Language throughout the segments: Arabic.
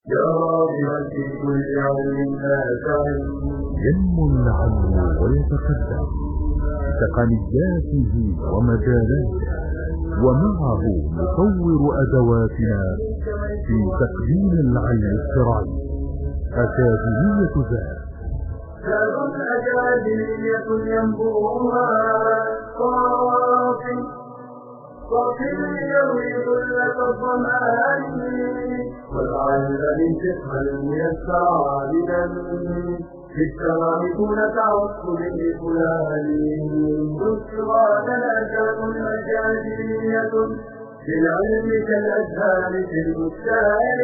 يا راغبا في كل علم نافع ينمو العلم ويتقدم بتقنياته ومجالاته، ومعه نطور أدواتنا في تقديم العلم الشرعي. أكاديمية ذات كان أكاديمية ينبوها صافي يروي ذلة الظمآن والعلم من فقه الميسر عابدا في التمام دون تعصب لفلان ذكرى لنا كان أكاديمية بالعلم كالأزهار في البستان.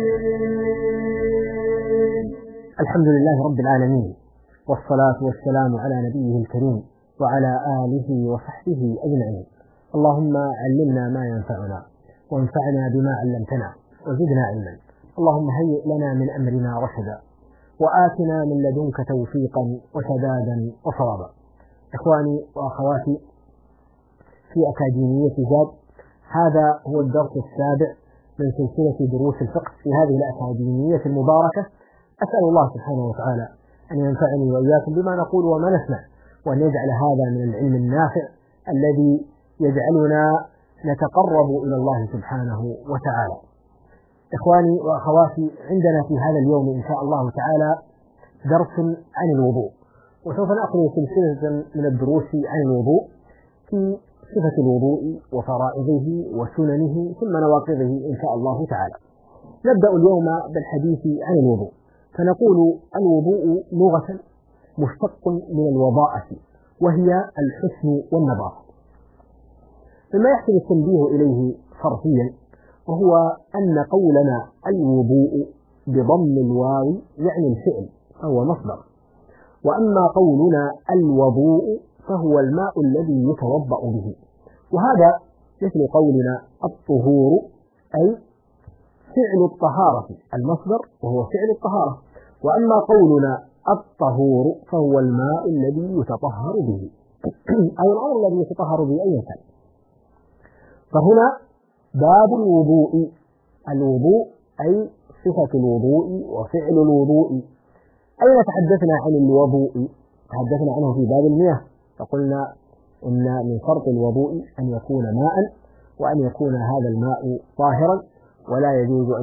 الحمد لله رب العالمين، والصلاة والسلام على نبيه الكريم وعلى آله وصحبه أجمعين. اللهم علمنا ما ينفعنا وانفعنا بما علمتنا وزدنا علما. اللهم هيئ لنا من أمرنا رشدا وآتنا من لدنك توفيقا وسدادا وصوابا. إخواني وأخواتي في أكاديمية زاد، هذا هو الدرس السابع من سلسلة دروس الفقه في هذه الأكاديمية المباركة. أسأل الله سبحانه وتعالى أن ينفعني وإياكم بما نقول وما نسمع، وأن يجعل هذا من العلم النافع الذي يجعلنا نتقرب إلى الله سبحانه وتعالى. إخواني وأخواتي، عندنا في هذا اليوم إن شاء الله تعالى درس عن الوضوء، وسوف نأخذ سلسلة من الدروس عن الوضوء في صفة الوضوء وفرائضه وسننه ثم نواقضه إن شاء الله تعالى. نبدأ اليوم بالحديث عن الوضوء، فنقول الوضوء لغة مشتق من الوضاءة، وهي الحسن والنظافة. مما يحسن التنبيه إليه صرفيا، وهو أن قولنا الوضوء بضم الواو يعني الفعل فهو مصدر، وأما قولنا الوضوء فهو الماء الذي يتوضأ به، وهذا مثل قولنا الطهور أي فعل الطهارة المصدر وهو فعل الطهارة، وأما قولنا الطهور فهو الماء الذي يتطهر به أو الأمر الذي يتطهر به أي كان. فهنا باب الوضوء، الوضوء أي صفة الوضوء وفعل الوضوء. أين تحدثنا عن الوضوء؟ تحدثنا عنه في باب المياه، فقلنا إن من شرط الوضوء أن يكون ماء، وأن يكون هذا الماء طاهرا، ولا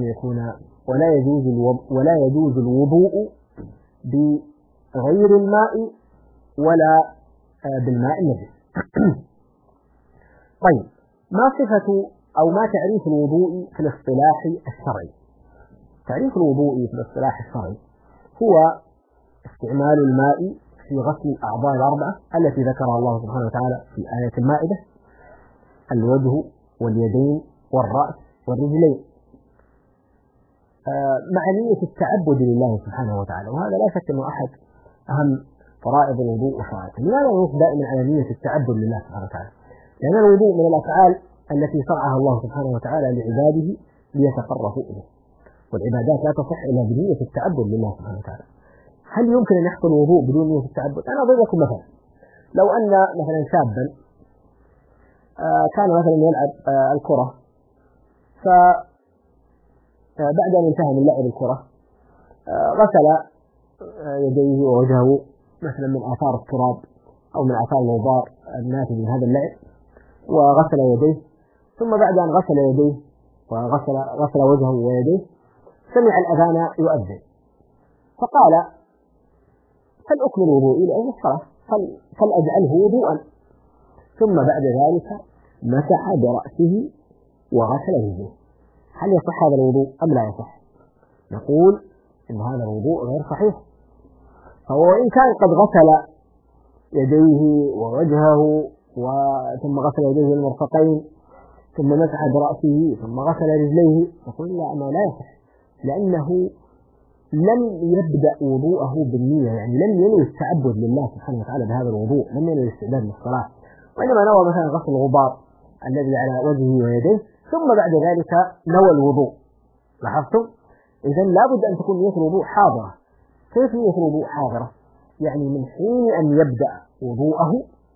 يجوز الوضوء بغير الماء ولا بالماء النجس. طيب، ما صفة أو ما تعريف الوضوء في الاصطلاح الشرعي؟ تعريف الوضوء في الاصطلاح الشرعي هو استعمال الماء في غسل الأعضاء الأربعة التي ذكرها الله سبحانه وتعالى في آية المائدة: الوجه واليدين والرأس والرجلين، مع نية التعبد لله سبحانه وتعالى. وهذا لا شك أنه أحد أهم فرائض الوضوء وشرائطه. لماذا نقول دائما على نية التعبد لله سبحانه وتعالى؟ لأن الوضوء من الأفعال التي شرعها الله سبحانه وتعالى لعباده ليتقربوا إليه، والعبادات لا تصح إلا بنية التعبد لله سبحانه وتعالى. هل يمكن أن يحصل وضوء بدون نية التعبد؟ أنا أضرب لكم مثلا: لو أن مثلا شابا كان مثلا يلعب الكرة، فبعد أن انتهى من لعب الكرة غسل يديه ووجهه مثلا من آثار التراب أو من آثار الغبار الناتج من هذا اللعب، وغسل يديه، ثم بعد أن غسل يديه وغسل وجهه ويديه سمع الأذان يؤذن، فقال: فلأكمل وضوئي لأجل الصلاة، فلأجعله وضوءا. ثم بعد ذلك مسح برأسه وغسل رجله. هل يصح هذا الوضوء أم لا يصح؟ نقول إن هذا الوضوء غير صحيح. فهو إن كان قد غسل يديه ووجهه ثم غسل يديه المرفقين ثم مسح برأسه ثم غسل رجليه، نقول لا، أنه لا يصح، لأنه لم يبدأ وضوءه بالنية، يعني لم ينوي التعبد لله سبحانه وتعالى بهذا الوضوء، لم ينوي الاستعداد للصلاة، وإنما نوى مثلا غسل الغبار الذي على وجهه ويديه ثم بعد ذلك نوى الوضوء. لاحظتم؟ إذن لابد أن تكون نية الوضوء حاضرة. كيف نية الوضوء حاضرة؟ يعني من حين أن يبدأ وضوءه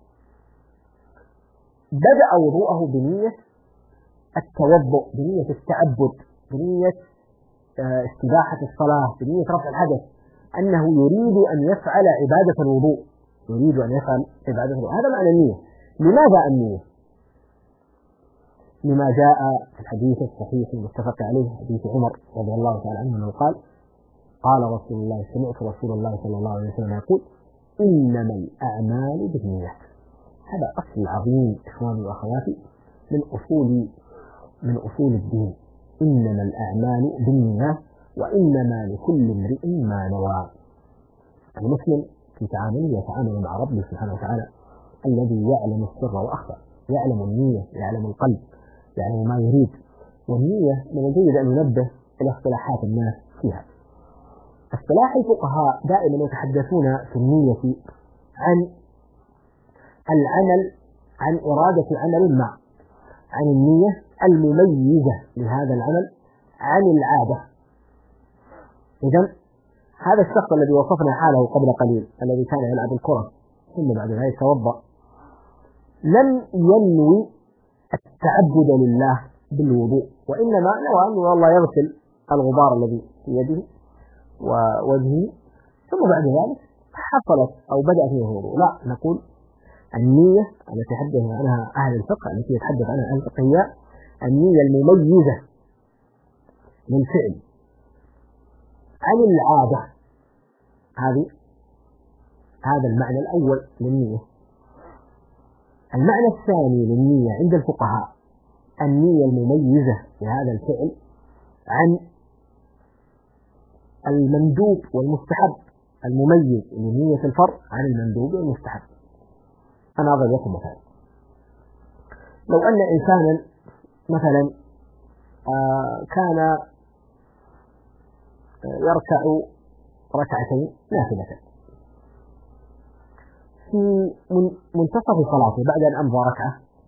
بدأ وضوءه بنية التوضؤ، بنية التعبد، بنية استباحة الصلاة بنية رفع الحدث أنه يريد أن يفعل عبادة الوضوء، يريد أن يفعل عبادة الوضوء، هذا معنى النية. لماذا النية؟ لما جاء في الحديث الصحيح المتفق عليه حديث عمر رضي الله تعالى عنه أنه قال قال رسول الله سمعت رسول الله صلى الله عليه وسلم يقول إنما الأعمال بالنيات. هذا أصل عظيم إخواني وأخواتي من أصول الدين. إنما الأعمال بالنيات وإنما لكل امرئ ما نوى. المسلم في تعامله يتعامل مع ربه سبحانه وتعالى الذي يعلم السر وأخفى، يعلم النية، يعلم القلب، يعلم ما يريد. والنية من الجيد أن ننبه إلى اصطلاحات الناس فيها. اصطلاح الفقهاء دائما يتحدثون في النية عن العمل، عن إرادة عمل ما، عن النية المميزة لهذا العمل عن العادة. إذن هذا الشخص الذي وصفنا حاله قبل قليل الذي كان يلعب الكرة ثم بعد ذلك توضأ لم ينوي التعبد لله بالوضوء، وإنما نوى أن والله يغسل الغبار الذي في يده ووجهه ثم بعد ذلك حصلت أو بدأ فيه الوضوء. لا، نقول النية التي يتحدث عنها أهل الفقه، التي يتحدث عنها أهل الفقه هي النية المميزة للفعل عن العادة. هذا المعنى الأول للنية. المعنى الثاني للنية عند الفقهاء النية المميزة لهذا الفعل عن المندوب والمستحب، المميز لنية الفرض عن المندوب والمستحب. أنا أضرب لكم مثلا، لو أن إنسانا مثلا كان يركع ركعتين نافلة في منتصف صلاته بعد أن أمضى ركعة،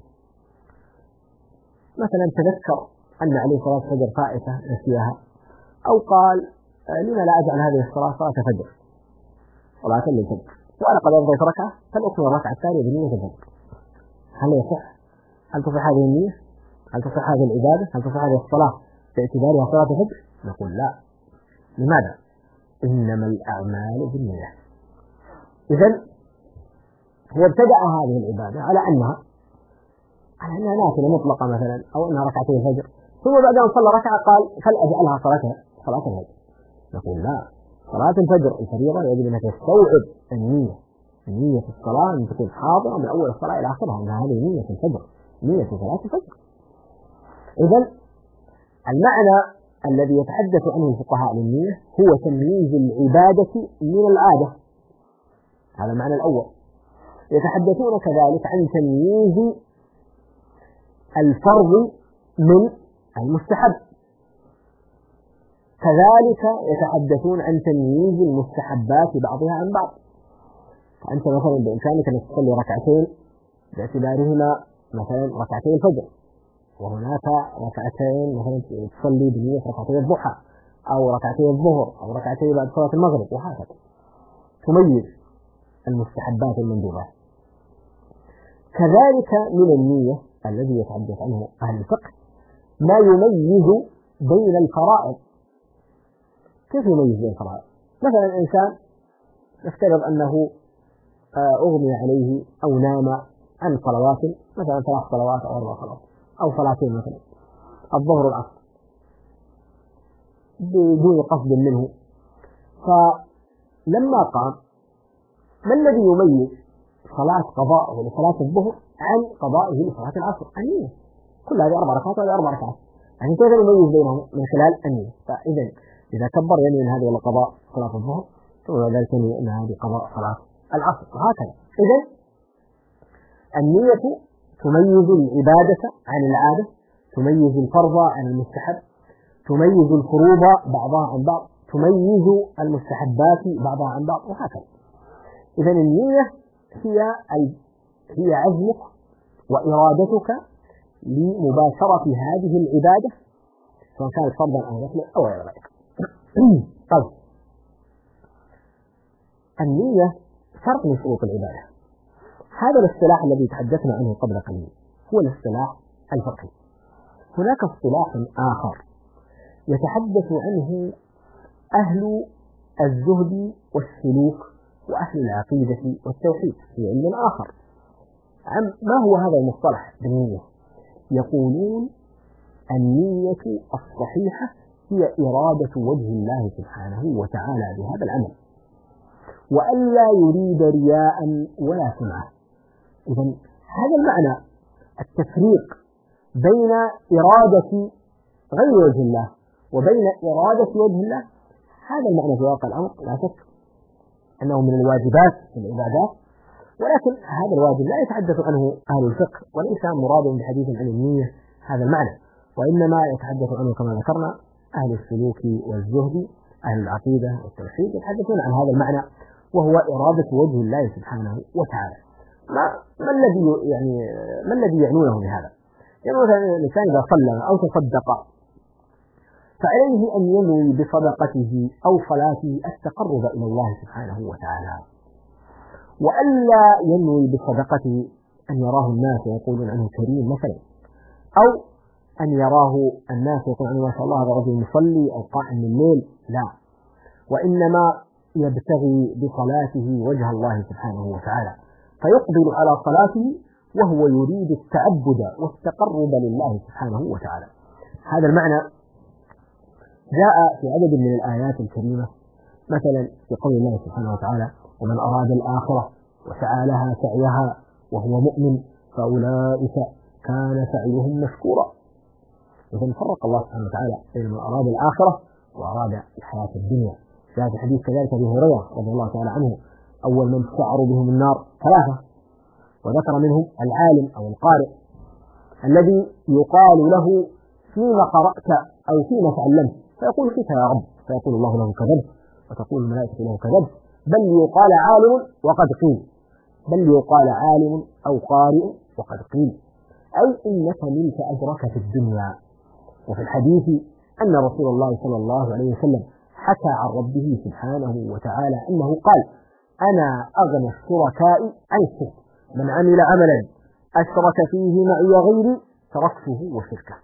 مثلا تذكر أن عليه صلاة فجر فائتة نسيها، أو قال لما لا أجعل هذه الصلاة صلاة فجر صلاة للفجر وأنا قد أمضيت ركعة فلأكمل الركعة الثانية بنية الفجر. هل يصح؟ هل تصح هذه النية؟ هل تصح هذه العبادة؟ هل تصح هذه الصلاة باعتبارها صلاة فجر؟ نقول لا. لماذا؟ إنما الأعمال بالنية. إذن هو ابتدأ هذه العبادة على أنها نافلة مطلقة مثلا، أو أنها ركعتين الفجر، ثم بعد أن صلى ركعة قال فلأجعلها صلاة الفجر. نقول لا، صلاة الفجر الفريضة يجب أن تستوعب النية في الصلاة، أن تكون حاضرة من أول الصلاة إلى آخرها، أن هذه نية الفجر، نية صلاة الفجر. إذن المعنى الذي يتحدث عنه الفقهاء للنية هو تمييز العبادة من العادة. هذا المعنى الأول. يتحدثون كذلك عن تمييز الفرض من المستحب، كذلك يتحدثون عن تمييز المستحبات بعضها عن بعض. فأنت مثلا بإمكانك أن تصلي ركعتين باعتبارهما مثلا ركعتين الفجر، وهناك ركعتين مثلا تصلي بنية ركعتين الضحى أو ركعتين الظهر أو ركعتين بعد صلاة المغرب، وهكذا تميز المستحبات المندوبات. كذلك من النية الذي يتحدث عنه أهل الفقه ما يميز بين الفرائض. كيف يميز بين الفرائض؟ مثلا إنسان نفترض أنه أغمي عليه أو نام عن صلوات، مثلا 3 صلوات أو 4 صلوات أو صلاتين مثلا الظهر والعصر بدون قصد منه، فلما قام ما الذي يميز صلاة قضاءه لصلاة الظهر عن قضائه لصلاة العصر؟ النية. كل هذه 4 ركعات وهذه 4 ركعات، يعني كيف نميز بينهم؟ من خلال النية. فإذا إذا كبر ينوي أن هذه قضاء صلاة الظهر ثم ذلك ينوي أن هذه قضاء صلاة العصر، وهكذا. إذا النية تميز العبادة عن العادة، تميز الفرض عن المستحب، تميز الفروض بعضها عن بعض، تميز المستحبات بعضها عن بعض، وهكذا. إذا النية هي عزمك وإرادتك لمباشرة هذه العبادة سواء كانت فرضا أو نفلا أو غير ذلك. طيب، النية شرط من شروط العبادة. هذا الاصطلاح الذي تحدثنا عنه قبل قليل هو الاصطلاح الفقهي. هناك اصطلاح آخر يتحدث عنه أهل الزهد والسلوك وأهل العقيدة والتوحيد في علم آخر. ما هو هذا المصطلح بالنية؟ يقولون النية الصحيحة هي إرادة وجه الله سبحانه وتعالى بهذا العمل، وألا يريد رياء ولا سمعة. إذن هذا المعنى، التفريق بين إرادة غير وجه الله وبين إرادة وجه الله، هذا المعنى في واقع الأمر لا شك أنه من الواجبات في العبادات، ولكن هذا الواجب لا يتحدث عنه أهل الفقه، وليس مراد بحديث عن النية هذا المعنى، وإنما يتحدث عنه كما ذكرنا أهل السلوك والزهد، أهل العقيدة والتوحيد، يتحدثون عن هذا المعنى وهو إرادة وجه الله سبحانه وتعالى. ما الذي يعنونه بهذا؟ يعني مثلا الإنسان إذا صلى أو تصدق فعليه أن ينوي بصدقته أو صلاته التقرب إلى الله سبحانه وتعالى، وألا ينوي بصدقته أن يراه الناس ويقولون عنه كريم مثلا، أو أن يراه الناس ويقولون عنه ما شاء الله هذا رجل مصلي أو قائم الليل، لا، وإنما يبتغي بصلاته وجه الله سبحانه وتعالى، فيقبل على صلاته وهو يريد التعبد والتقرب لله سبحانه وتعالى. هذا المعنى جاء في عدد من الآيات الكريمة، مثلا في قول الله سبحانه وتعالى: ومن أراد الآخرة وسعى لها سعيها وهو مؤمن فأولئك كان سعيهم مشكورا. إذن فرق الله سبحانه وتعالى بين من أراد الآخرة وأراد الحياة الدنيا. جاء في حديث كذلك أبي هريرة رضي الله تعالى عنه: أول من تسعر بهم النار ثلاثة، وذكر منهم العالم أو القارئ الذي يقال له فيما قرأت أو فيما تعلمت، فيقول فيك يا رب، فيقول الله له كذبت، وتقول الملائكة له كذبت، بل يقال عالم وقد قيل، بل يقال عالم أو قارئ وقد قيل، أي إنك نلت أجرك في الدنيا. وفي الحديث أن رسول الله صلى الله عليه وسلم حكى عن ربه سبحانه وتعالى أنه قال: أنا أغنى الشركاء عن الشرك، من عمل عملا أشرك فيه معي غيري تركته وشركه.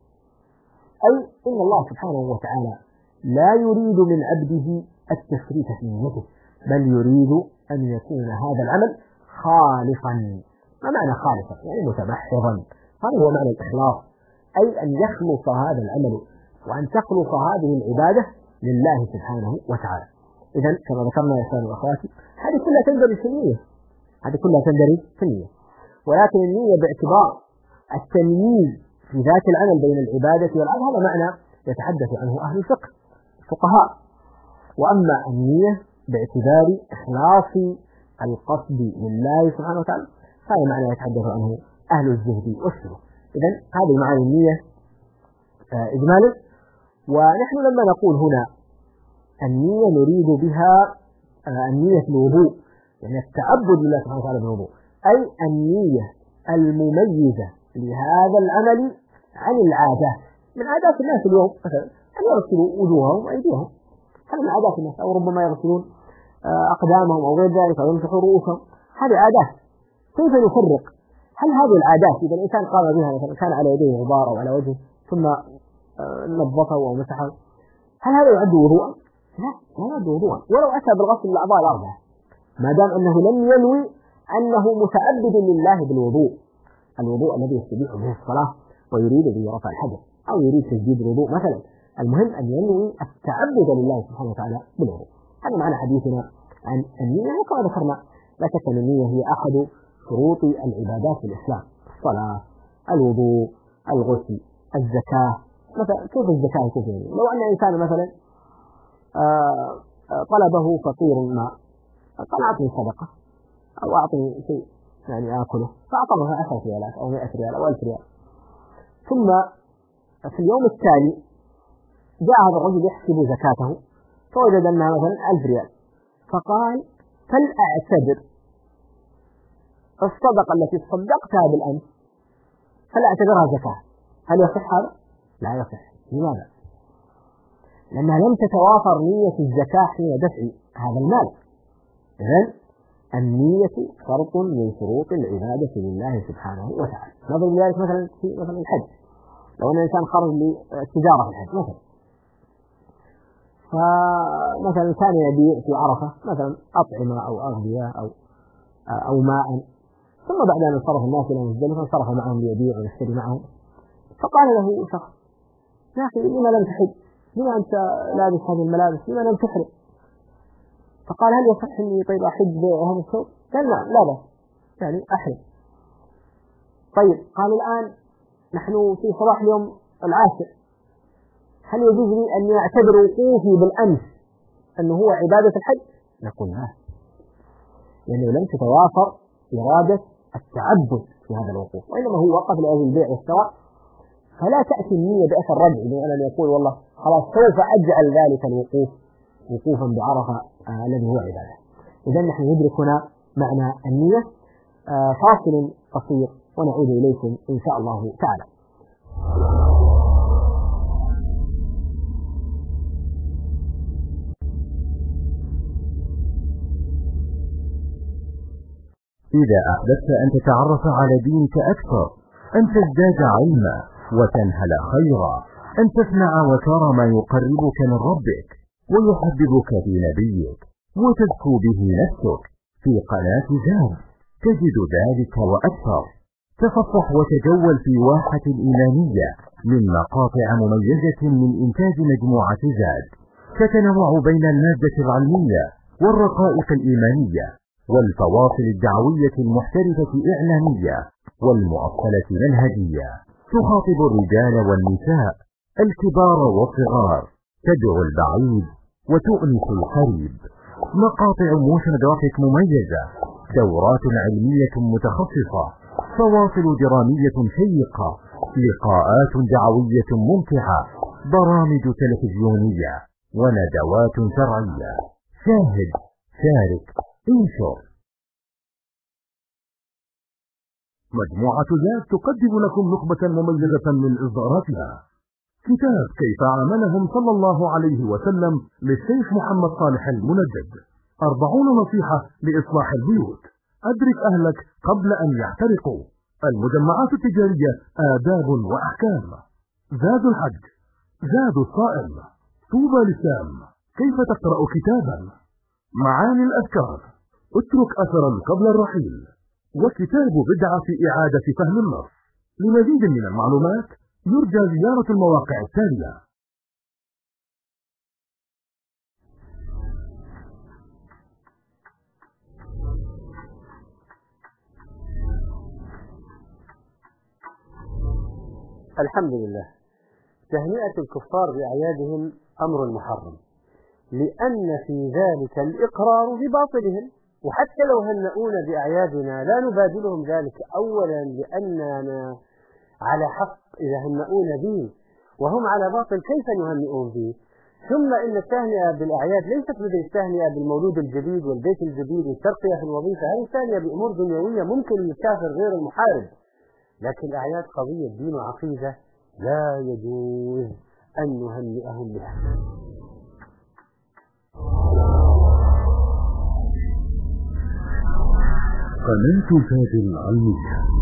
أي إن الله سبحانه وتعالى لا يريد من عبده التشريك في نيته، بل يريد أن يكون هذا العمل خالصا. ما معنى خالصا؟ يعني متمحضا. هذا هو معنى الإخلاص، أي أن يخلص هذا العمل وأن تخلص هذه العبادة لله سبحانه وتعالى. إذن كما ذكرنا يا إخواني وأخواتي، هذه كلها تندرج في النية، هذه كلها تندرج في النية، ولكن النية باعتبار التمييز في ذات العمل بين العبادة والعمل، هذا معنى يتحدث عنه أهل الفقه الفقهاء. وأما النية باعتبار إخلاص القصد لله سبحانه وتعالى، هذا معنى يتحدث عنه أهل الزهد والسلوك. إذن هذه معنى النية إجمالا. ونحن لما نقول هنا النية نريد بها النية الوضوء، يعني التعبد لله سبحانه وتعالى بالوضوء، أي النية المميزة لهذا العمل عن العادات. من عادات الناس اليوم مثلا أن يغسلوا وجوههم وأيديهم، هذا من عادات الناس، أو ربما يغسلون أقدامهم أو غير ذلك، أو يمسحوا رؤوسهم، هذه عادات. كيف نفرق؟ هل هذه العادات إذا الإنسان قام بها مثلا كان على يديه غبار أو على وجهه ثم نظفه أو مسحه، هل هذا يعد وضوءا؟ لا يعد وضوءا ولو أتى بالغسل الأعضاء الأربعة، ما دام أنه لم ينوي أنه متعبد لله بالوضوء، الوضوء الذي يستبيح به الصلاة ويريد به رفع الحدث أو يريد تجديد الوضوء مثلا. المهم أن ينوي التعبد لله سبحانه وتعالى بالوضوء. هذا معنى حديثنا عن النية. وكما ذكرنا لا شك أن النية هي أحد شروط العبادات في الإسلام: الصلاة، الوضوء، الغسل، الزكاة. مثلا كيف الزكاة يكون فيها؟ لو أن إنسان مثلا طلبه فقير ما، قال أعطني صدقة أو أعطني شيء يعني آكله، فأعطاه 10 ريالات أو 100 ريال أو 1000 ريال، ثم في اليوم التالي جاء هذا الرجل يحسب زكاته فوجد أنها مثلا 1000 ريال، فقال: فلأعتبر الصدقة التي صدقتها بالأمس فلأعتبرها زكاة. هل يصح هذا؟ لا يصح. لماذا؟ لأنها لم تتوافر نية الزكاة حين دفع هذا المال. إذن النية شرط من شروط العبادة لله سبحانه وتعالى. نظر لذلك مثلا في مثلا الحج، لو أن الإنسان خرج للتجارة في الحج مثلا فمثلا كان يبيع في عرفة مثلا أطعمة أو أغذية أو ماء، ثم بعد أن انصرف الناس إلى مزدلفة انصرف معهم ليبيع ويشتري معهم، فقال له شخص: يا أخي لما لم تحج؟ لما أنت لابس هذه الملابس؟ لما لم تحرم؟ فقال: هل يصح إني طيب أحج بهذا الثوب؟ قال: نعم، لا بأس، يعني أحرم. طيب، قال: الآن نحن في صباح اليوم العاشر، هل يجوز لي أن يعتبر وقوفي بالأمس أنه هو عبادة الحج؟ نقول لا، لأنه لم تتوافر إرادة التعبد في هذا الوقوف، وإنما هو وقف لأجل البيع والشراء. فلا تأتي النية بأثر رجع بأن يقول والله خلاص سوف أجعل ذلك الوقوف وقوفا بعرفة الذي هو عبادة. إذا نحن ندرك هنا معنى النية. فاصل قصير ونعود إليكم إن شاء الله تعالى. إذا أحببت أن تتعرف على دينك أكثر، أن تزداد علما وتنهل خيرا، أن تسمع وترى ما يقربك من ربك ويحببك في نبيك وتزكو به نفسك، في قناة زاد تجد ذلك وأكثر. تصفح وتجول في واحة إيمانية من مقاطع مميزة من إنتاج مجموعة زاد، تتنوع بين المادة العلمية والرقائق الإيمانية والفواصل الدعوية المحترفة إعلامية والمؤصلة منهجية، تخاطب الرجال والنساء، الكبار والصغار، تدعو البعيد وتؤنس القريب. مقاطع موشن جرافيك مميزة، دورات علمية متخصصة، فواصل درامية شيقة، لقاءات دعوية ممتعة، برامج تلفزيونية وندوات شرعية. شاهد، شارك، انشر. مجموعة زاد تقدم لكم نخبة مميزة من إصداراتها. كتاب كيف عاملهم صلى الله عليه وسلم للشيخ محمد صالح المنجد، 40 نصيحة لإصلاح البيوت، أدرك أهلك قبل أن يحترقوا، المجمعات التجارية آداب وأحكام، زاد الحج، زاد الصائم، طوبى لسام، كيف تقرأ كتابا، معاني الأذكار، اترك أثرا قبل الرحيل، وكتاب بدعة في إعادة فهم النص. لمزيد من المعلومات يرجى زيارة المواقع التالية: الحمد لله. تهنئة الكفار بأعيادهم أمر محرم، لأن في ذلك الإقرار بباطلهم، وحتى لو هنؤونا بأعيادنا لا نبادلهم ذلك، أولا لأننا على حق إذا هنؤون به وهم على باطل كيف نهنئون به؟ ثم إن التهنئة بالأعياد ليست مثل التهنئة بالمولود الجديد والبيت الجديد والترقية في الوظيفة، هذه التهنئة بأمور دنيوية ممكن للكافر غير المحارب، لكن الأعياد قضية دين وعقيدة لا يجوز أن نهنئهم بها. قناة زاد العلمية.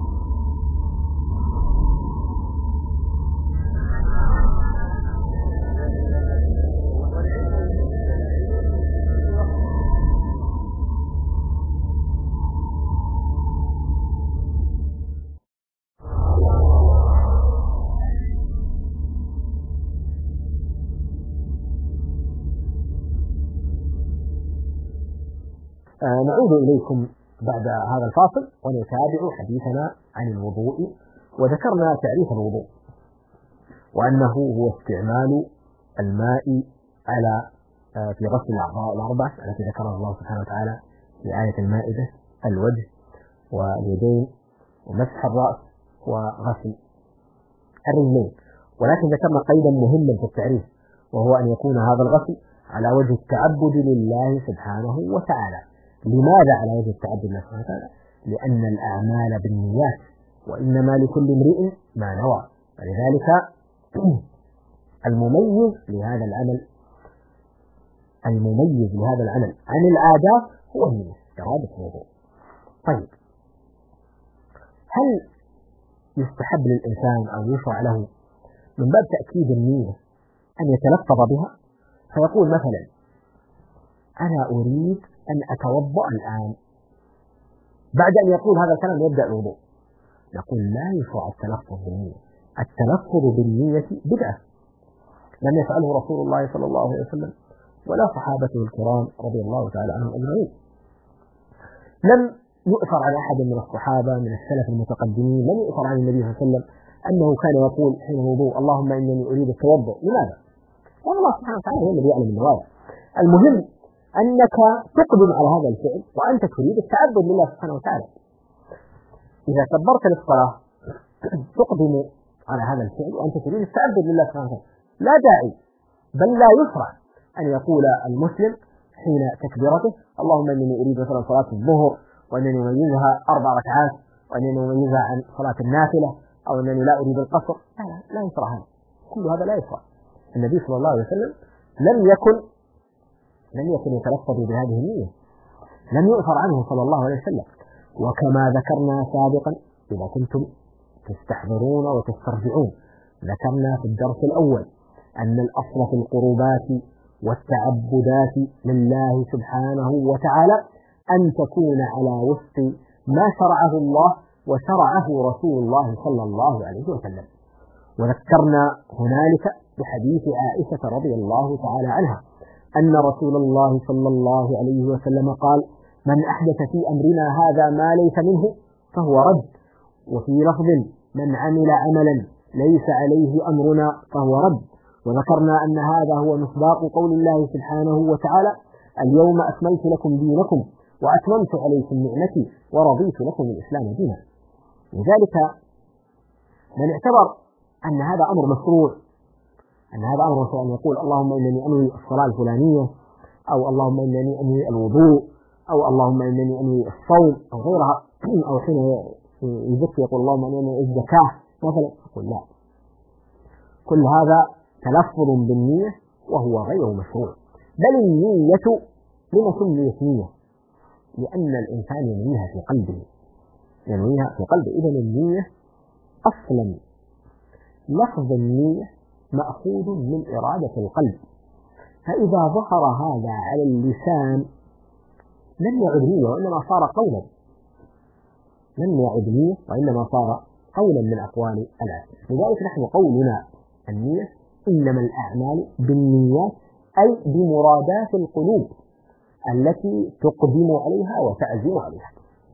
نعود إليكم بعد هذا الفاصل ونتابع حديثنا عن الوضوء. وذكرنا تعريف الوضوء وأنه هو استعمال الماء على في غسل الأعضاء الأربعة التي ذكرها الله سبحانه وتعالى في آية المائدة: الوجه واليدين ومسح الرأس وغسل الرجلين. ولكن ذكرنا قيدا مهما في التعريف، وهو أن يكون هذا الغسل على وجه التعبد لله سبحانه وتعالى. لماذا على وجه التعبد لله سبحانه وتعالى؟ لأن الأعمال بالنيات وإنما لكل امرئ ما نوى، ولذلك المميز لهذا العمل عن العادات هو النية، إرادة الوضوء. طيب، هل يستحب للإنسان أو يشرع له من باب تأكيد النية أن يتلفظ بها فيقول مثلا أنا أريد أن أتوضأ الآن، بعد أن يقول هذا الكلام يبدأ الوضوء، نقول لا يشرع التلفظ بالنية. التلفظ بالنية بدعة لم يفعله رسول الله صلى الله عليه وسلم ولا صحابته الكرام رضي الله تعالى عنهم أجمعين. لم يؤثر عن أحد من الصحابة من السلف المتقدمين، لم يؤثر عن النبي صلى الله عليه وسلم أنه كان يقول حين الوضوء اللهم إنني أريد التوضؤ. لماذا؟ والله سبحانه وتعالى هو الذي يعلم النوايا. المهم أنك تقدم على هذا الفعل وأنت تريد التعبد لله سبحانه وتعالى. إذا كبرت للصلاة تقدم على هذا الفعل وأنت تريد التعبد لله سبحانه وتعالى، لا داعي بل لا يشرع أن يقول المسلم حين تكبيرته اللهم إنني أريد مثلا صلاة الظهر وأنني أميزها 4 ركعات وأنني أميزها عن صلاة النافلة أو أنني لا أريد القصر. لا يشرع هذا، كل هذا لا يشرع. النبي صلى الله عليه وسلم لم يكن يتلفظ بهذه النية، لم يؤثر عنه صلى الله عليه وسلم. وكما ذكرنا سابقا إذا كنتم تستحضرون وتسترجعون، ذكرنا في الدرس الأول أن الأصل في القربات والتعبدات لله سبحانه وتعالى أن تكون على وفق ما شرعه الله وشرعه رسول الله صلى الله عليه وسلم. وذكرنا هنالك بحديث عائشة رضي الله تعالى عنها أن رسول الله صلى الله عليه وسلم قال من أحدث في أمرنا هذا ما ليس منه فهو رد. وفي لفظ من عمل عملا ليس عليه أمرنا فهو رد. وذكرنا أن هذا هو مصداق قول الله سبحانه وتعالى اليوم أكملت لكم دينكم وأتممت عليكم نعمتي ورضيت لكم الإسلام دينا. لذلك من اعتبر أن هذا أمر مشروع، أن هذا أمر مشروع أن يقول اللهم إنني أنوي الصلاة الفلانية أو اللهم إنني أنوي الوضوء أو اللهم إنني أنوي الصوم أو غيرها، أو حين يذكر يقول اللهم إنني أنوي الزكاة مثلا، يقول لا، كل هذا تلفظ بالنية وهو غير مشروع. بل النية لما سميت نية؟ لأن الإنسان ينويها في قلبه، ينويها في قلبه. إذا النية أصلا لفظ النية مأخوذ من إرادة القلب، فإذا ظهر هذا على اللسان لم يعد نية وإنما صار قولا، لم يعد نية وإنما صار قولا من أقوال العبد. لذلك نحن قولنا النية إنما الأعمال بالنيات، أي بمرادات القلوب التي تقدم عليها وتعزم عليها.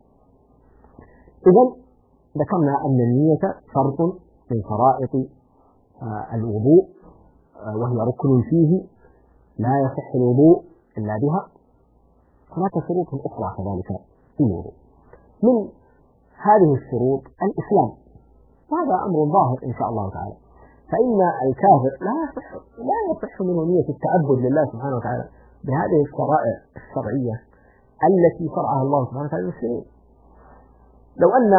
إذن ذكرنا أن النية شرط من شرائط الوضوء، وهي ركن فيه لا يصح الوضوء إلا بها. هناك شروط أخرى كذلك في الوضوء، من هذه الشروط الإسلام، وهذا أمر ظاهر إن شاء الله تعالى. فإن الكافر لا يصح منه نية التعبد لله سبحانه وتعالى بهذه الشرائع الشرعية التي شرعها الله سبحانه وتعالى للمسلمين. لو أن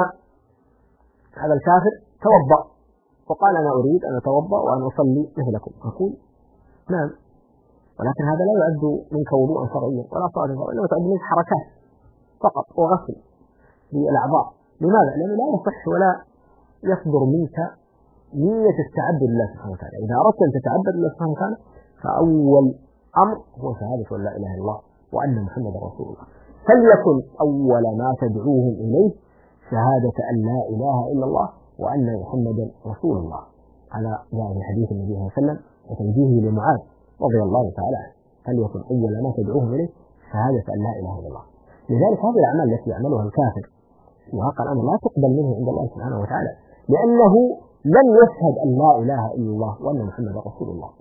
هذا الكافر توضأ وقال أنا أريد أن أتوضأ وأن أصلي مثلكم، أقول نعم، ولكن هذا لا يعد منك وضوءا شرعيا ولا صلاة شرعية، إنما تعد منك حركات فقط وغسل للأعضاء. لماذا؟ لأنه لا يصح ولا يصدر منك نية التعبد لله سبحانه وتعالى. إذا أردت أن تتعبد لله سبحانه وتعالى فأول أمر هو شهادة أن لا إله إلا الله وأن محمدا رسول الله. فليكن أول ما تدعوهم إليه شهادة أن لا إله إلا الله وأن محمدا رسول الله، على ظاهر حديث النبي صلى الله عليه وسلم وتنجيه لمعاذ رضي الله تعالى عنه. فليكن أول ما تدعوهم إليه شهادة أن لا إله إلا الله. لذلك هذه الأعمال التي يعملها الكافر في واقع الأمر لا تقبل منه عند الله سبحانه وتعالى، لأنه لم يشهد أن لا إله إلا الله وأن محمدا رسول الله.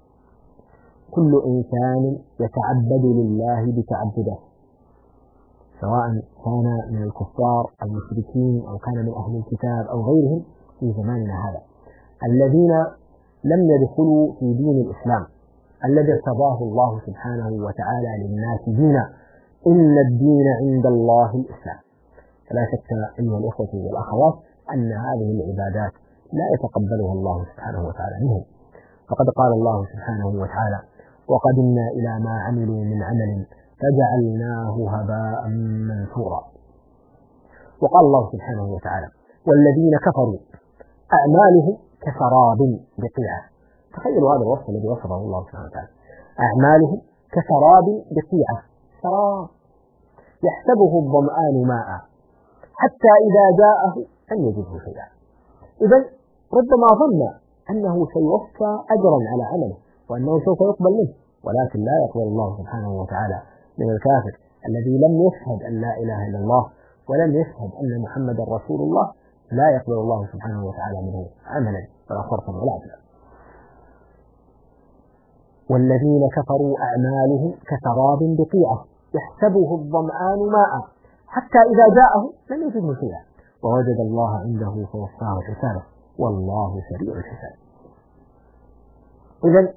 كل إنسان يتعبد لله بتعبده، سواء كان من الكفار المشركين أو كان من أهل الكتاب أو غيرهم في زماننا هذا، الذين لم يدخلوا في دين الإسلام الذي ارتضاه الله سبحانه وتعالى للناس دينا، إن الدين عند الله الإسلام. فلا شك أيها الأخوة والأخوات أن هذه العبادات لا يتقبلها الله سبحانه وتعالى منهم. فقد قال الله سبحانه وتعالى وقدمنا إلى ما عملوا من عمل فجعلناه هباء منثورا. وقال الله سبحانه وتعالى والذين كفروا أعمالهم كسراب بقيعة. تخيلوا هذا الوصف الذي وصفه الله سبحانه وتعالى، أعمالهم كسراب بقيعة، سراب يحسبه الظمآن ماء حتى إذا جاءه لم يجده شيئا. إذن ربما ظن أنه سيوفى أجرا على عمله وأنه سوف يقبل منه، ولكن لا يقبل الله سبحانه وتعالى من الكافر الذي لم يشهد أن لا إله إلا الله ولم يشهد أن محمدا رسول الله. لا يقبل الله سبحانه وتعالى منه عملا ولا صرفا ولا عدلا. والذين كفروا أعمالهم كسراب بقيعة يحسبه الظمآن ماء حتى إذا جاءه لم يجده شيئا ووجد الله عنده فوفاه حسابه والله سريع الحساب. إذن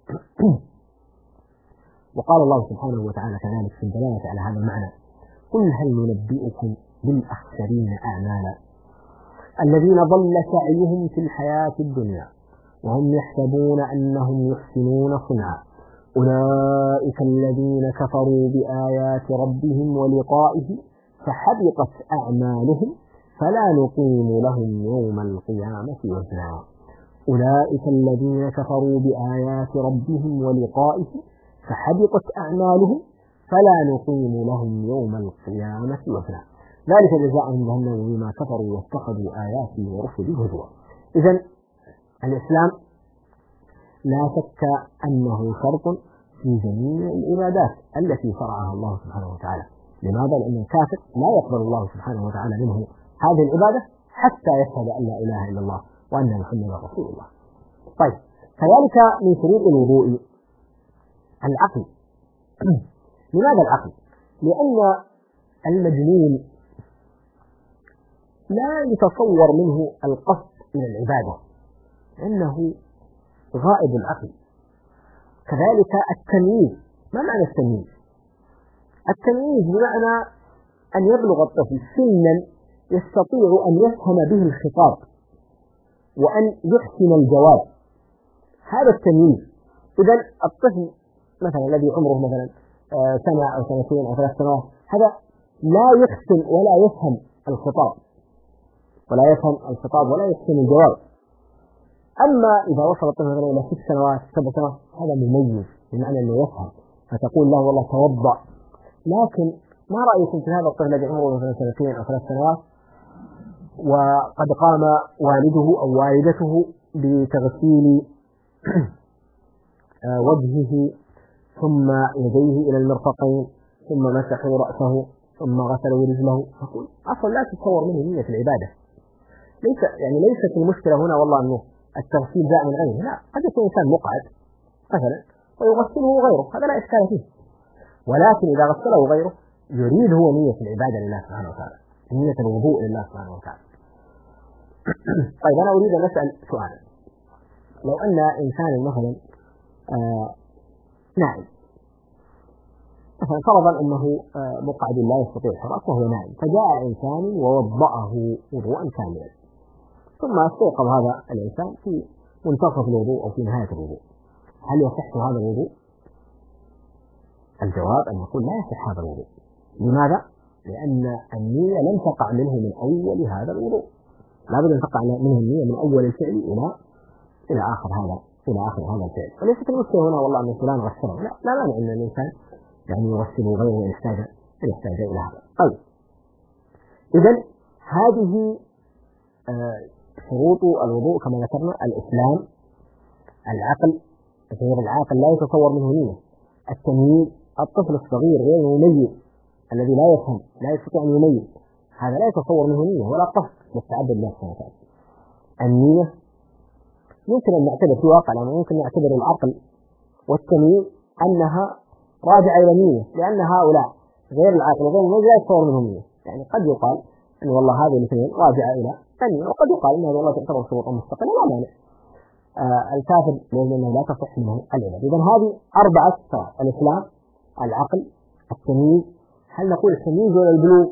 وقال الله سبحانه وتعالى كذلك في الدلالة على هذا المعنى: قل هل ننبئكم بالأخسرين أعمالا الذين ضل سعيهم في الحياة الدنيا وهم يحسبون أنهم يحسنون صنعا أولئك الذين كفروا بآيات ربهم ولقائه فحبطت أعمالهم فلا نقيم لهم يوم القيامة وزنا. أولئك الذين كفروا بآيات ربهم ولقائه فحبطت أعمالهم فلا نقيم لهم يوم القيامة وزنا ذلك جزاءهم جهنم بما كفروا واتخذوا آياتي ورسلي هزوا. إذن الإسلام لا شك أنه شرط في جميع العبادات التي شرعها الله سبحانه وتعالى. لماذا؟ لأن الكافر لا يقبل الله سبحانه وتعالى منه هذه العبادة حتى يشهد أن لا إله إلا الله وأن محمدا رسول الله. طيب، كذلك من شروط الوضوء العقل. لماذا العقل؟ لأن المجنون لا يتصور منه القصد من العبادة لأنه غائب العقل. كذلك التمييز. ما معنى التمييز؟ التمييز بمعنى أن يبلغ الطفل سنا يستطيع أن يفهم به الخطاب وأن يحسن الجواب، هذا التمييز. إذن الطفل مثلا الذي عمره مثلا سنة أو سنتين أو 3 سنوات هذا لا يحسن ولا يفهم الخطاب ولا يحسن الجواب. أما إذا وصل الطفل مثلا إلى 6 سنوات 7 سنوات هذا مميز بمعنى أنه يفهم، فتقول له والله توضأ. لكن ما رأيكم في هذا الطفل الذي عمره مثلا 2 أو 3 سنوات وقد قام والده أو والدته بتغسيل وجهه ثم يديه إلى المرفقين ثم مسحوا رأسه ثم غسلوا رجله، فقل أصلا لا تتصور منه نية العبادة. ليست المشكلة هنا والله أنه التغسيل جاء من عينه، لا، قد يكون إنسان مقعد مثلا ويغسله غيره، هذا لا إشكال فيه. ولكن إذا غسله غيره يريد هو نية العبادة لله سبحانه وتعالى، نية الوضوء لله سبحانه وتعالى. طيب، أنا أريد أن أسأل سؤالا: لو أن إنسان مثلا نائم مثلا، فرضا أنه مقعد لا يستطيع الحركة وهو نائم، فجاء إنسان ووضأه وضوءا كاملا ثم استيقظ هذا الإنسان في منتصف الوضوء أو في نهاية الوضوء، هل يصح هذا الوضوء؟ الجواب أن نقول لا يصح هذا الوضوء. لماذا؟ لأن النية لم تقع منه من أول هذا الوضوء، لا بد أن تقع منه النية من أول الفعل إلى آخر هذا الفعل. وليست المشكلة هنا والله أن فلان غسله، لا مانع أن الإنسان يغسل غيره إن يحتاج إلى هذا. طيب، إذن هذه شروط الوضوء كما ذكرنا: الإسلام، العقل، غير العاقل لا يتصور منه نية، التمييز، الطفل الصغير غير المميز الذي لا يفهم لا يستطيع أن يميز، هذا لا يتصور منه نية ولا قصد للتعبد لله سبحانه وتعالى. النية يمكن أن نعتبر في واقع، لأنه ممكن نعتبر العقل والتمييز أنها راجعة إلى النية، لأن هؤلاء غير العاقل وغير المميز لا يتصور منهم نية. يعني قد يقال أن والله هذه الاثنين راجعة إلى النية، وقد يقال أن هذه والله تعتبر شروطا مستقلة، لا مانع. الكافر لأنه لا تصح منه العبادة. إذن هذه 4 شرائط: الإسلام، العقل، التمييز. هل نقول التمييز ولا البلوغ؟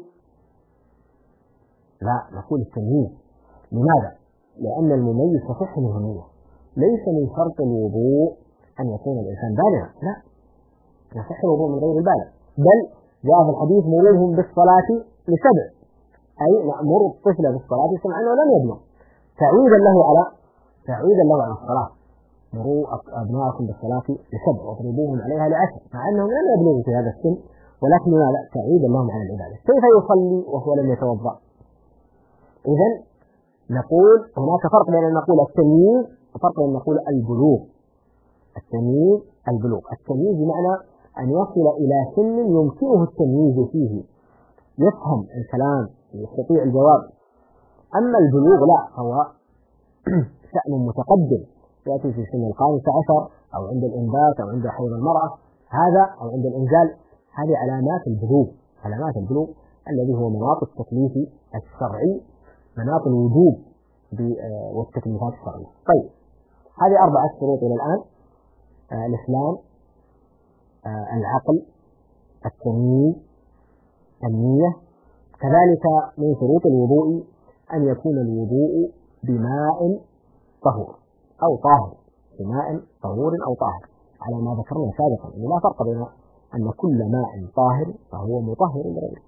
لا، نقول التمييز. لماذا؟ لأن المميز تصح منه النية. ليس من شرط الوضوء أن يكون الإنسان بالغا، لا، يصح الوضوء من غير البالغ، بل جاء في الحديث: مرورهم بالصلاة ل7، أي نأمر الطفل بالصلاة سمعا ولم يبلغ، تعويدا له على الصلاة. مروا أبناءكم بالصلاة ل7 واضربوهم عليها ل10، مع أنهم لم يبلغوا في هذا السن، ولكن لا تعيد لهم على العبادة. كيف يصلي وهو لم يتوضأ؟ إذن نقول هناك فرق بين أن نقول التمييز وفرق بين أن نقول البلوغ. التمييز البلوغ، التمييز بمعنى أن يصل إلى سن يمكنه التمييز فيه، يفهم الكلام، يستطيع الجواب. أما البلوغ لا، هو شأن متقدم يأتي في سن 15 أو عند الإنبات أو عند حيض المرأة، هذا أو عند الإنزال. هذه علامات البلوغ، علامات البلوغ الذي هو مناط التكليف الشرعي، مناط الوجوب والتكليفات الشرعية. طيب، هذه 4 شروط إلى الآن: الإسلام، العقل، التمييز، النية. كذلك من شروط الوضوء أن يكون الوضوء بماء طهور أو طاهر، بماء طهور أو طاهر، على ما ذكرنا سابقا أن لا فرق بين أن كل ماء طاهر فهو مطهر لغيره.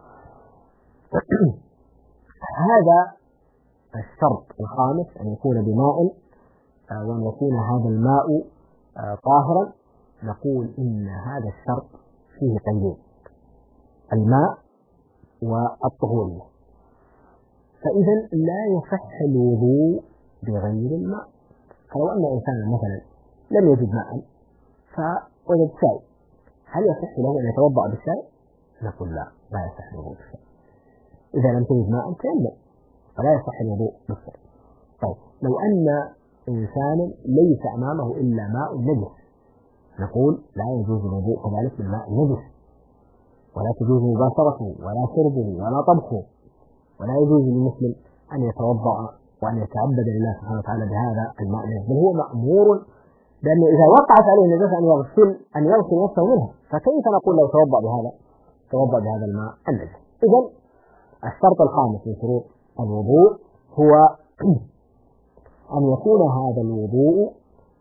هذا الشرط الخامس، أن يكون بماء وأن يكون هذا الماء طاهرا. نقول إن هذا الشرط فيه قيدين: الماء والطهورية. فإذا لا يصح الوضوء بغير الماء. فلو أن إنسانا مثلا لم يجد ماء فوجد شاي، هل يصح له أن يتوضأ بالشاي؟ نقول لا يصح الوضوء بالشاي. إذا لم تجد ماء تيمم، فلا يصح الوضوء بالشاي. طيب، لو أن إنسانا ليس أمامه إلا ماء نجس، نقول لا يجوز الوضوء كذلك بالماء النجس، ولا تجوز مباشرته ولا شربه ولا طبخه، ولا يجوز للمسلم أن يتوضأ وأن يتعبد لله سبحانه وتعالى بهذا الماء، بل هو مأمور بأنه إذا وقعت عليه النجاسة أن يغسل نفسه منها. فكيف نقول لو توضأ بهذا الماء النجس؟ إذن الشرط الخامس من شروط الوضوء هو أن يكون هذا الوضوء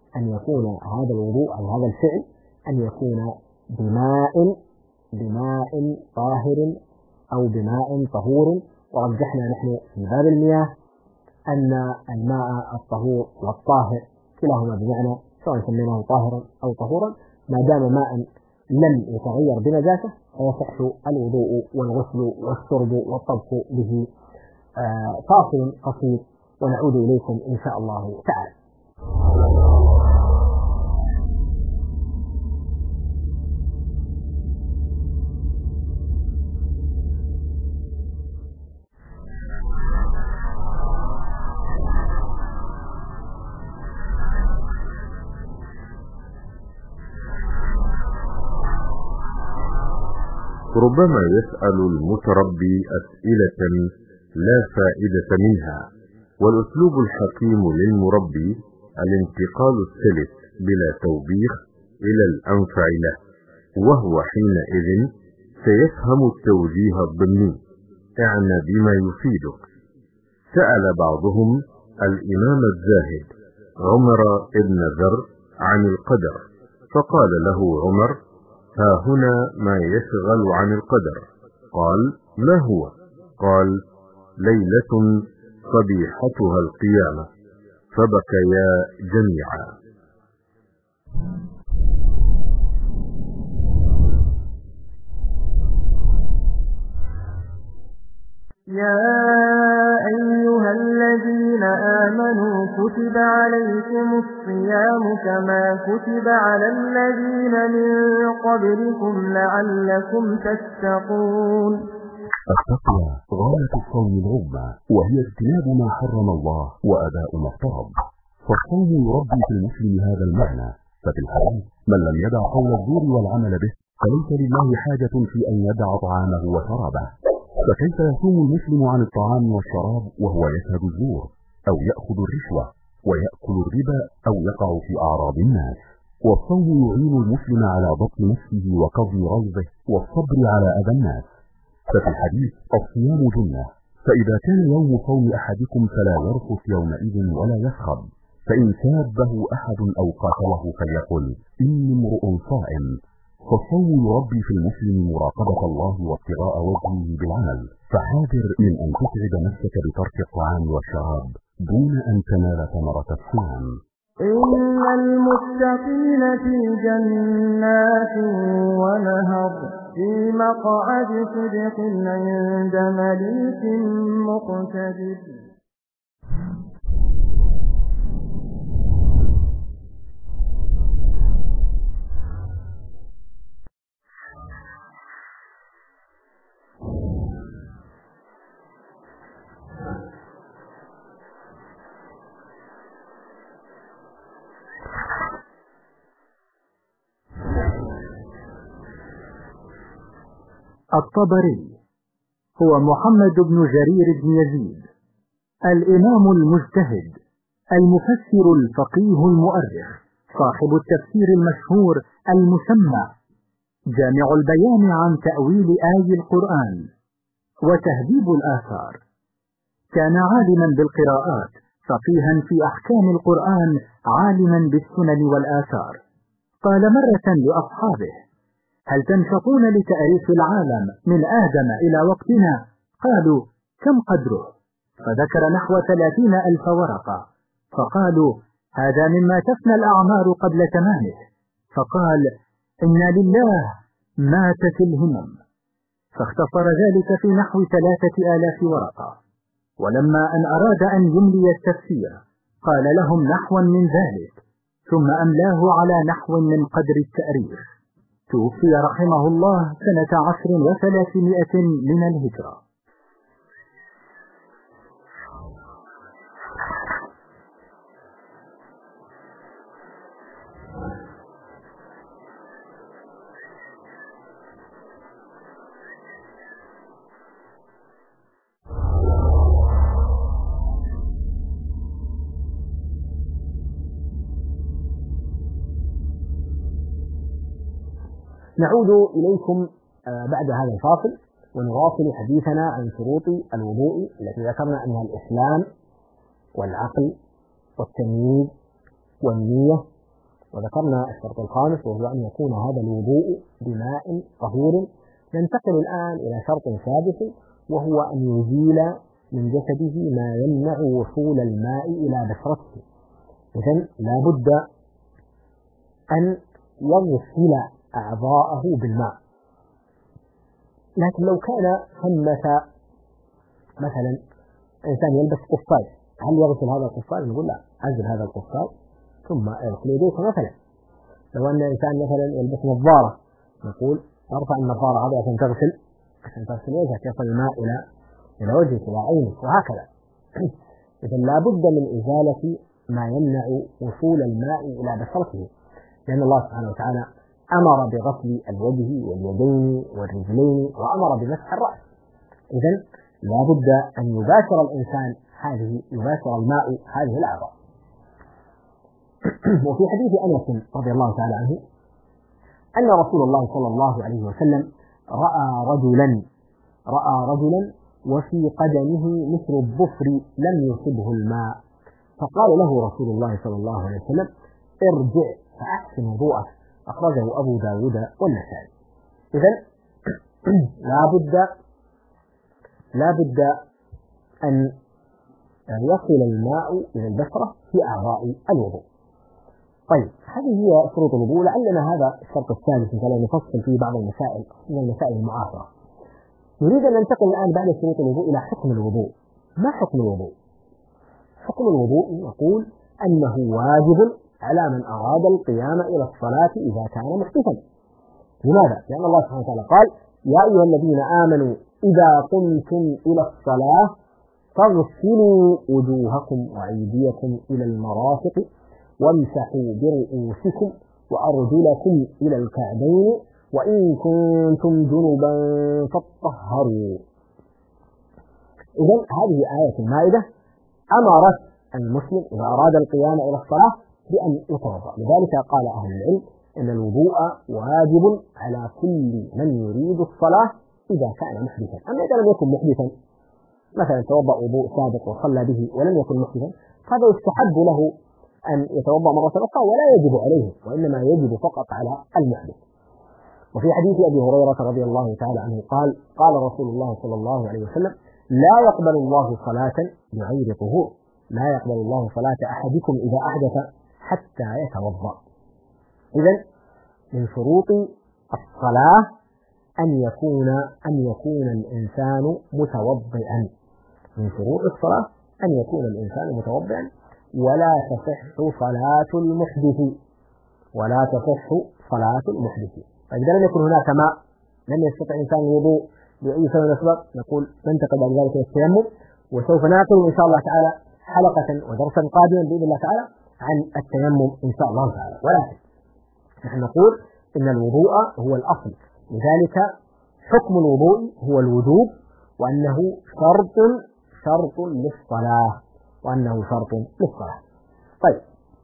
أو هذا الفعل أن يكون بماء طاهر أو بماء طهور. ورجحنا نحن في باب المياه أن الماء الطهور والطاهر كلاهما بمعنى، سواء سميناه طاهرا أو طهورا، ما دام ماء لم يتغير بنجاسة فيصح الوضوء والغسل والشرب والطبخ به. فاصل قصير ونعود إليكم إن شاء الله تعالى. ربما يسأل المتربي أسئلة لا فائدة منها، والأسلوب الحكيم للمربي الانتقال السلس بلا توبيخ إلى الأنفع له، وهو حينئذ سيفهم التوجيه الضمني: اعنى بما يفيدك. سأل بعضهم الإمام الزاهد عمر بن ذر عن القدر، فقال له عمر: ها هنا ما يشغل عن القدر. قال: ما هو؟ قال: ليلة صبيحتها القيامة. فبكيا جميعا. يا أيها الذين آمنوا كتب عليكم الصيام كما كتب على الذين من قبلكم لعلكم تتقون. التقوى غاية الصوم العظمى، وهي اجتناب ما حرم الله وأداء ما افترض، فالصوم يربي في المسلم هذا المعنى. ففي الحديث: من لم يدع قول الزور والعمل به فليس لله حاجة في أن يدع طعامه وشرابه. فكيف يصوم المسلم عن الطعام والشراب وهو يشهد الزور أو يأخذ الرشوة ويأكل الربا أو يقع في أعراض الناس؟ والصوم يعين المسلم على ضبط نفسه وكظم غيظه والصبر على أذى الناس. ففي الحديث: الصيام جنة، فإذا كان يوم صوم أحدكم فلا يرفث يومئذ ولا يسخب، فإن سابه أحد أو قاتله فليقل: إني امرؤ صائم. فالصوم يربي في المسلم مراقبة الله وابتغاء وجهه بالعمل، فحاذر من أن تتعب نفسك بترك الطعام والشراب دون أن تنال ثمرة الصيام. إن المتقين في جنات ونهر في مقعد صدق عند مليك مقتدر. الطبري هو محمد بن جرير بن يزيد، الإمام المجتهد المفسر الفقيه المؤرخ، صاحب التفسير المشهور المسمى جامع البيان عن تأويل آي القرآن وتهذيب الآثار. كان عالما بالقراءات، فقيها في أحكام القرآن، عالما بالسنن والآثار. قال مرة لأصحابه: هل تنشطون لتأريخ العالم من آدم إلى وقتنا؟ قالوا: كم قدره؟ فذكر نحو 30,000 ورقة. فقالوا: هذا مما تفنى الأعمار قبل تمامه. فقال: إنا لله ماتت الهمم. فاختصر ذلك في نحو 3,000 ورقة. ولما أن أراد أن يملي التفسير قال لهم نحوا من ذلك، ثم أملاه على نحو من قدر التأريخ. توفي رحمه الله سنة 10 و300 من الهجرة. نعود إليكم بعد هذا الفاصل ونواصل حديثنا عن شروط الوضوء التي ذكرنا أنها الإسلام والعقل والتمييز والنية، وذكرنا الشرط الخامس وهو أن يكون هذا الوضوء بماء طهور. ننتقل الآن إلى شرط سادس وهو أن يزيل من جسده ما يمنع وصول الماء إلى بشرته. إذن لا بد أن يغسل أعضاءه بالماء. لكن لو كان ثمة مثلا إنسان يلبس قفاز، هل يغسل هذا القفاز؟ نقول لا، أزل هذا القفاز ثم اغسل يديك. مثلا لو أن إنسان مثلا يلبس نظارة، نقول ارفع النظارة هذه عشان تغسل وجهك، يصل الماء إلى وجهك إلى عينك، وهكذا. إذا لا بد من إزالة ما يمنع وصول الماء إلى بشرته، لأن الله سبحانه وتعالى أمر بغسل الوجه واليدين والرجلين وأمر بمسح الرأس. إذن لا بد أن يباشر الإنسان يباشر الماء هذه الأعضاء. وفي حديث أنس رضي الله تعالى عنه أن رسول الله صلى الله عليه وسلم رأى رجلا وفي قدمه مثل الظفر لم يصبه الماء، فقال له رسول الله صلى الله عليه وسلم: ارجع فأحسن وضوءك. أخرجه أبو داود والنسائي. إذن لا بد أن يصل الماء إلى البشرة في أعضاء الوضوء. طيب، هذه هي شروط الوضوء. لعلنا هذا الشرط الثالث إن شاء الله نفصل فيه بعض المسائل من المسائل المعاصرة. نريد أن ننتقل الآن بعد شروط الوضوء إلى حكم الوضوء. ما حكم الوضوء؟ حكم الوضوء نقول أنه واجب على من أراد القيام إلى الصلاة إذا كان محدثا. لماذا؟ لأن الله سبحانه وتعالى قال: يا أيها الذين آمنوا إذا قمتم إلى الصلاة فاغسلوا وجوهكم وأيديكم إلى المرافق وامسحوا برؤوسكم وأرجلكم إلى الكعبين وإن كنتم جنبا فاطهروا. إذن هذه آية المائدة أمرت المسلم إذا أراد القيام إلى الصلاة بأن يتوضأ. لذلك قال أهل العلم أن الوضوء واجب على كل من يريد الصلاة إذا كان محدثا. أما إذا لم يكن محدثا، مثلا توضأ وضوء سابق وصلى به ولم يكن محدثا، هذا يستحب له أن يتوضأ مرة أخرى ولا يجب عليه، وإنما يجب فقط على المحدث. وفي حديث أبي هريرة رضي الله تعالى عنه قال رسول الله صلى الله عليه وسلم: لا يقبل الله صلاة بغير طهور، لا يقبل الله صلاة أحدكم إذا أحدث حتى يتوضأ. إذن من شروط الصلاة أن يكون الإنسان متوضئا. من شروط الصلاة أن يكون الإنسان متوضئا، ولا تصح صلاة المحدث، ولا تصح صلاة المحدث. فإذا لم يكن هناك ماء، لم يستطع الإنسان الوضوء بأي سبب أسباب، نقول ننتقل بعد ذلك إلى التيمم، وسوف نعقد إن شاء الله تعالى حلقة ودرسا قادما بإذن الله تعالى عن التيمم إن شاء الله تعالى. ولكن نحن نقول إن الوضوء هو الأصل، لذلك حكم الوضوء هو الوجوب، وأنه شرط للصلاة، طيب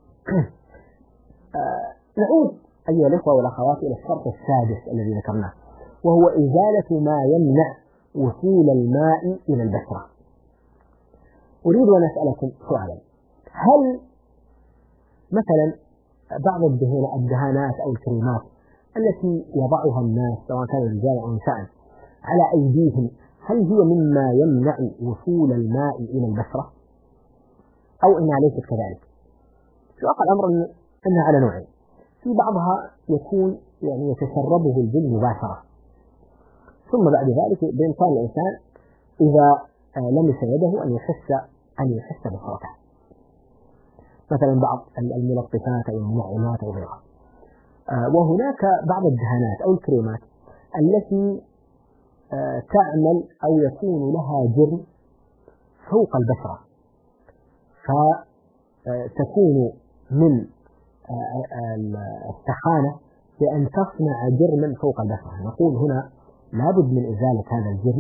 نعود أيها الأخوة والأخوات إلى الشرط السادس الذي ذكرناه، وهو إزالة ما يمنع وصول الماء إلى البشرة. أريد أن أسألكم سؤالا: هل مثلا بعض الدهانات أو الكريمات التي يضعها الناس سواء كان رجال أو نساء على أيديهم، هل هي مما يمنع وصول الماء إلى البشرة أو إنها ليست كذلك؟ في واقع الأمر أنها على نوعين. في بعضها يكون يعني يتسربه الجن مباشرة، ثم بعد ذلك بإمكان الإنسان إذا لمس يده أن يحس بصوته، مثلا بعض الملطفات أو المنعمات أو غيرها. وهناك بعض الدهانات أو الكريمات التي تعمل أو يكون لها جرم فوق البشرة، فتكون من السخانة بأن تصنع جرما فوق البشرة. نقول هنا لابد من إزالة هذا الجرم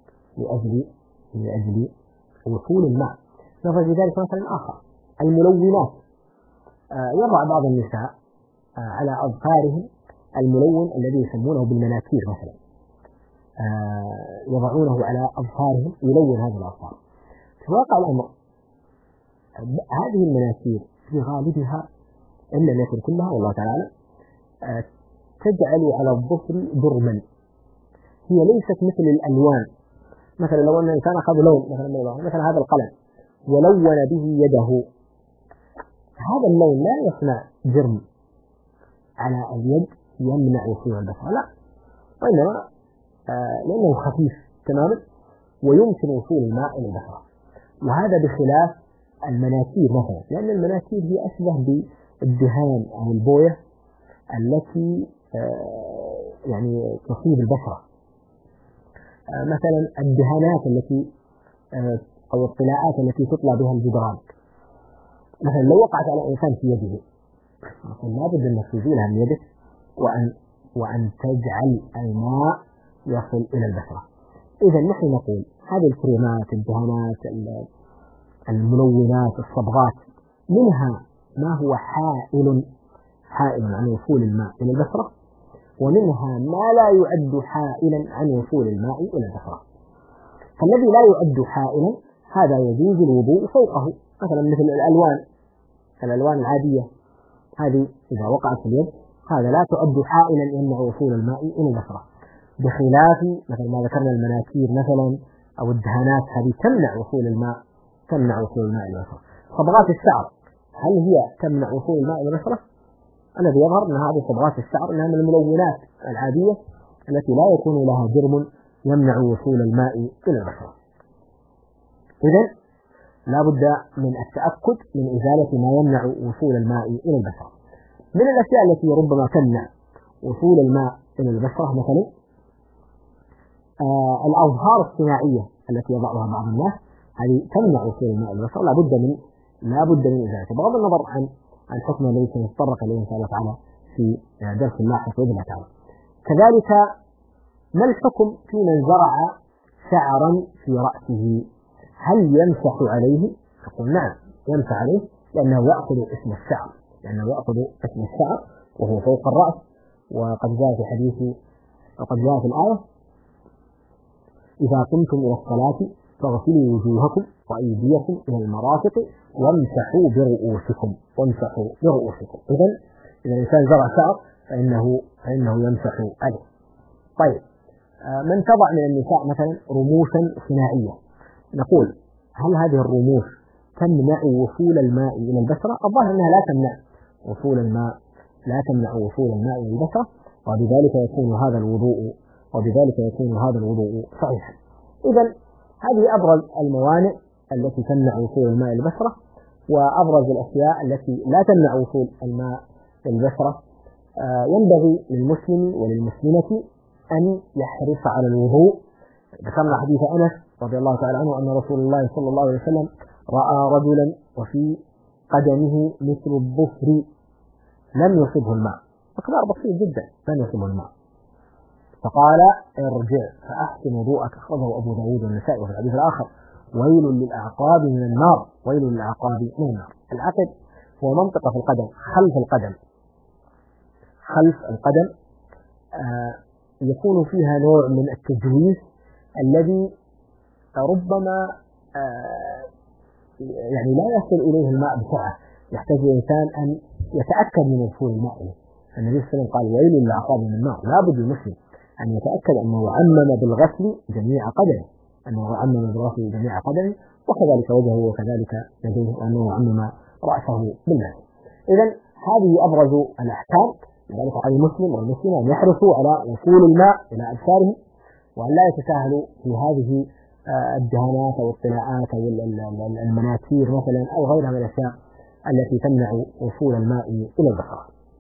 لأجل وصول الماء. نظر ذلك مثلا آخر: الملونات. يضع بعض النساء على أظفارهم الملون الذي يسمونه بالمناكير مثلا، يضعونه على أظفارهم يلون هذه الأظفار. في واقع الأمر هذه المناكير في غالبها إن لم يكن كلها والله تعالى تجعل على الظفر درما، هي ليست مثل الألوان. مثلا لو أن الإنسان أخذ لون مثلا هذا القلم ولون به يده، هذا اللون لا يصنع جرم على اليد يمنع وصول البشرة، لا، وإنما لأنه خفيف تماما ويمكن وصول الماء إلى البشرة. وهذا بخلاف المناكير مثلا، لأن المناكير هي أشبه بالدهان أو البوية التي يعني تصيب البشرة. مثلا الدهانات التي أو الطلاءات التي تطلى بها الجدران، مثلا لو وقعت على إنسان في يده لا بد أن تزيلها من يدك وأن تجعل الماء يصل إلى البشرة. إذا نحن نقول هذه الكريمات، الدهانات، الملونات، الصبغات، منها ما هو حائل عن وصول الماء إلى البشرة، ومنها ما لا يعد حائلا عن وصول الماء إلى البشرة. فالذي لا يعد حائلا هذا يجوز الوضوء فوقه، مثلا مثل الألوان العادية هذه إذا وقعت في اليد هذا لا تعد حائلا يمنع وصول الماء إلى البشرة، بخلاف مثل ما ذكرنا المناكير مثلا أو الدهانات، هذه تمنع وصول الماء إلى البشرة. صبغات الشعر هل هي تمنع وصول الماء إلى البشرة؟ الذي يظهر أن هذه صبغات الشعر أنها من الملونات العادية التي لا يكون لها جرم يمنع وصول الماء إلى البشرة. إذن لا بد من التأكد من إزالة ما يمنع وصول الماء إلى البشرة. من الأشياء التي ربما تمنع وصول الماء إلى البشرة مثلا الأظهار الصناعية التي يضعها بعض الناس، هذه تمنع وصول الماء إلى البشرة، لا بد من إزالته، بغض النظر عن حكم الذي سنتطرق إليه إن شاء الله تعالى في درس لاحق بإذن الله تعالى. كذلك ما الحكم في من زرع شعرا في رأسه؟ هل يمسح عليه؟ نقول نعم يمسح عليه، لأنه يأخذ اسم الشعر وهو فوق الرأس. وقد جاء في الآية: إذا قمتم إلى الصلاة فاغسلوا وجوهكم وأيديكم إلى المرافق وامسحوا برؤوسكم. إذن إذا الإنسان زرع شعر فإنه يمسح عليه. طيب من تضع من النساء مثلا رموشا صناعية، نقول هل هذه الرموش تمنع وصول الماء إلى البشرة؟ الظاهر أنها لا تمنع وصول الماء لا تمنع وصول الماء إلى البشرة، وبذلك يكون هذا الوضوء صحيحا. إذا هذه أبرز الموانع التي تمنع وصول الماء إلى البشرة، وأبرز الأشياء التي لا تمنع وصول الماء إلى البشرة. ينبغي للمسلم وللمسلمة أن يحرص على الوضوء. ذكرنا حديث أنس رضي الله تعالى عنه أن رسول الله صلى الله عليه وسلم رأى رجلا وفي قدمه مثل الظفر لم يصبه الماء، مقدار بسيط جدا لم يصبه الماء، فقال ارجع فأحسن وضوءك. أخرجه أبو داود والنسائي. وفي الحديث الآخر ويل للأعقاب من النار، ويل للأعقاب من النار. العقب هو منطقة في القدم خلف القدم يكون فيها نوع من التجويف الذي ربما يعني لا يصل إليه الماء بسرعة، يحتاج الإنسان أن يتأكد من وصول الماء إليه. النبي صلى الله عليه وسلم قال ويل للأعقاب من النار. لابد للمسلم أن يتأكد أنه عمم بالغسل جميع قدمه، وكذلك وجهه وكذلك يديه، وأنه عمم رأسه بالماء. إذا هذه أبرز الأحكام. لذلك على المسلم والمسلمة أن يحرصوا على وصول الماء إلى أبصارهم، وأن لا يتساهلوا في هذه الدهانات أو الطلاءات أو المناكير مثلا أو غيرها من الأشياء التي تمنع وصول الماء إلى البشرة.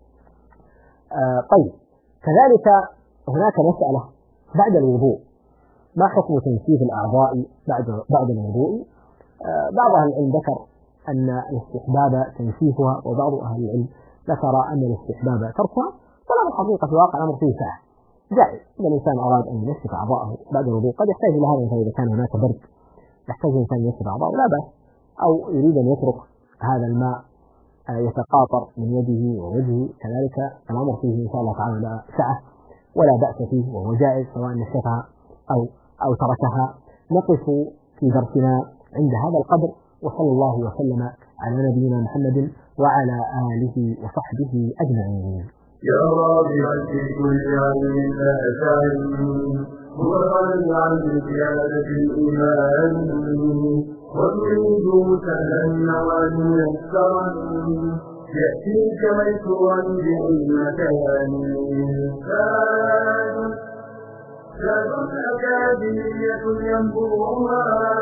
طيب، كذلك هناك مسألة بعد الوضوء، ما حكم تنشيف الأعضاء بعد الوضوء؟ بعض أهل العلم ذكر أن الاستحباب تنشيفها، وبعض أهل العلم ذكر أن الاستحباب تركها. طبعا الحقيقة في واقع الأمر فيه ساعة جائز. إذا الإنسان أراد أن ينشف أعضاءه بعد الوضوء قد يحتاج إلى هذا، إذا كان هناك برد يحتاج الإنسان ينشف أعضاءه لا بأس، أو يريد أن يترك هذا الماء يتقاطر من يده ووجهه، كذلك الأمر فيه إن شاء الله تعالى لا سعة ولا بأس فيه، وهو جائز سواء نشفها أو تركها. نقف في درسنا عند هذا القدر، وصلى الله وسلم على نبينا محمد وعلى آله وصحبه أجمعين. يا رابعا في كل علم لا تعلم مغرا عن زيادة الإيمان، وتريد سهلا وميسرا يأتيك ميسورا بالمكان. زاد أكاديمية ينبوها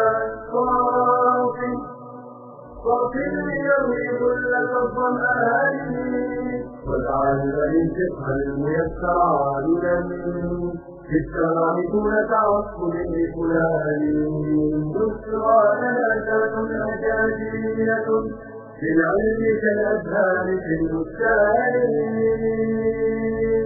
صافي ليروي كل الظمآن، ولعل الفقه الميسر عالما في الشرع دون تعصب لفلان. بشرى لنا ذات أكاديمية في العلم كالأزهار في البستان.